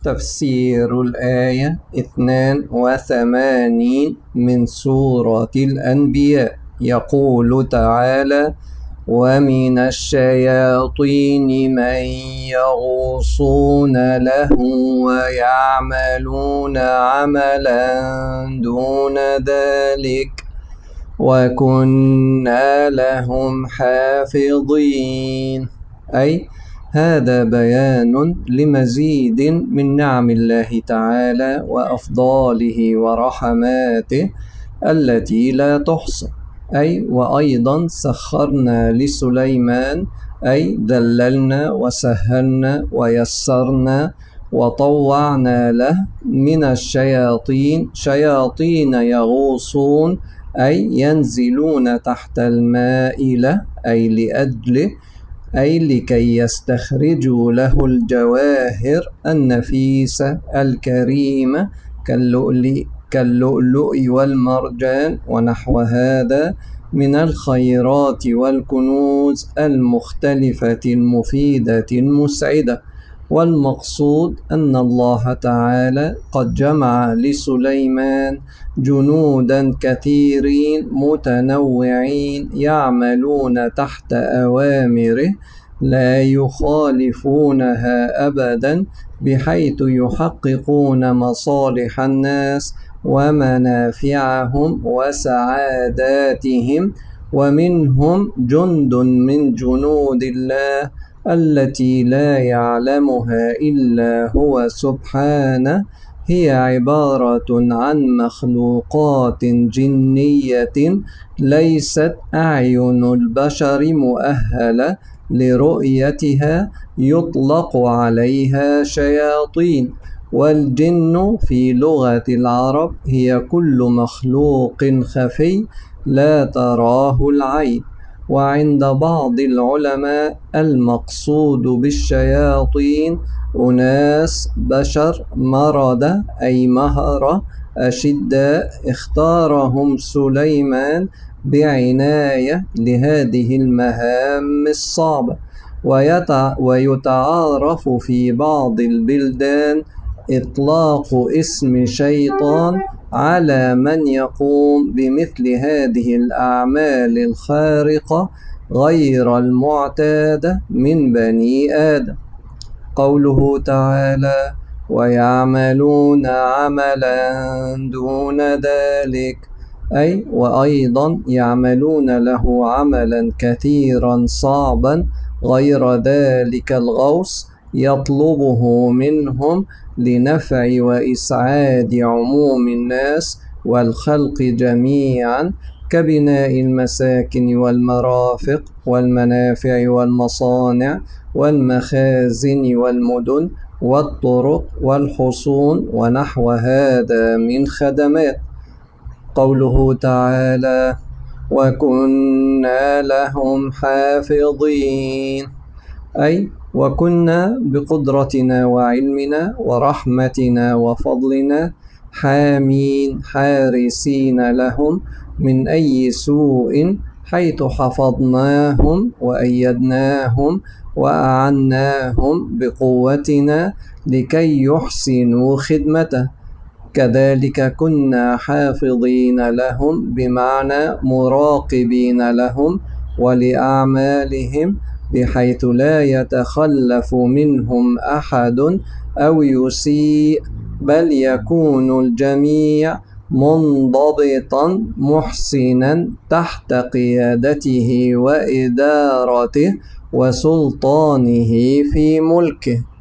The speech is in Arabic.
تفسير الآية 82 من سورة الأنبياء. يقول تعالى: ومن الشياطين من يغوصون له ويعملون عملا دون ذلك وكنا لهم حافظين. أي هذا بيان لمزيد من نعم الله تعالى وأفضاله ورحماته التي لا تحصى. أي وأيضا سخرنا لسليمان، أي دللنا وسهلنا ويسرنا وطوعنا له من الشياطين شياطين يغوصون، أي ينزلون تحت الماء له، أي لأجله، أي لكي يستخرجوا له الجواهر النفيسة الكريمة كاللؤلؤ والمرجان ونحو هذا من الخيرات والكنوز المختلفة المفيدة المسعدة. والمقصود أن الله تعالى قد جمع لسليمان جنودا كثيرين متنوعين يعملون تحت أوامره لا يخالفونها أبدا، بحيث يحققون مصالح الناس ومنافعهم وسعاداتهم. ومنهم جند من جنود الله التي لا يعلمها إلا هو سبحانه، هي عبارة عن مخلوقات جنية ليست أعين البشر مؤهلة لرؤيتها، يطلق عليها شياطين. والجن في لغة العرب هي كل مخلوق خفي لا تراه العين. وعند بعض العلماء المقصود بالشياطين أناس بشر مردة، أي مهرة أشداء، اختارهم سليمان بعناية لهذه المهام الصعبة. ويتعارف في بعض البلدان إطلاق اسم شيطان على من يقوم بمثل هذه الأعمال الخارقة غير المعتادة من بني آدم. قوله تعالى: ويعملون عملا دون ذلك، أي وأيضا يعملون له عملا كثيرا صعبا غير ذلك الغوص، يطلبه منهم لنفع وإسعاد عموم الناس والخلق جميعا، كبناء المساكن والمرافق والمنافع والمصانع والمخازن والمدن والطرق والحصون ونحو هذا من خدمات. قوله تعالى: وكنا لهم حافظين، أي وكنا بقدرتنا وعلمنا ورحمتنا وفضلنا حامين حارسين لهم من أي سوء، حيث حفظناهم وأيدناهم وأعناهم بقوتنا لكي يحسنوا خدمته. كذلك كنا حافظين لهم بمعنى مراقبين لهم ولأعمالهم، بحيث لا يتخلف منهم أحد أو يسيء، بل يكون الجميع منضبطا محسنا تحت قيادته وإدارته وسلطانه في ملكه.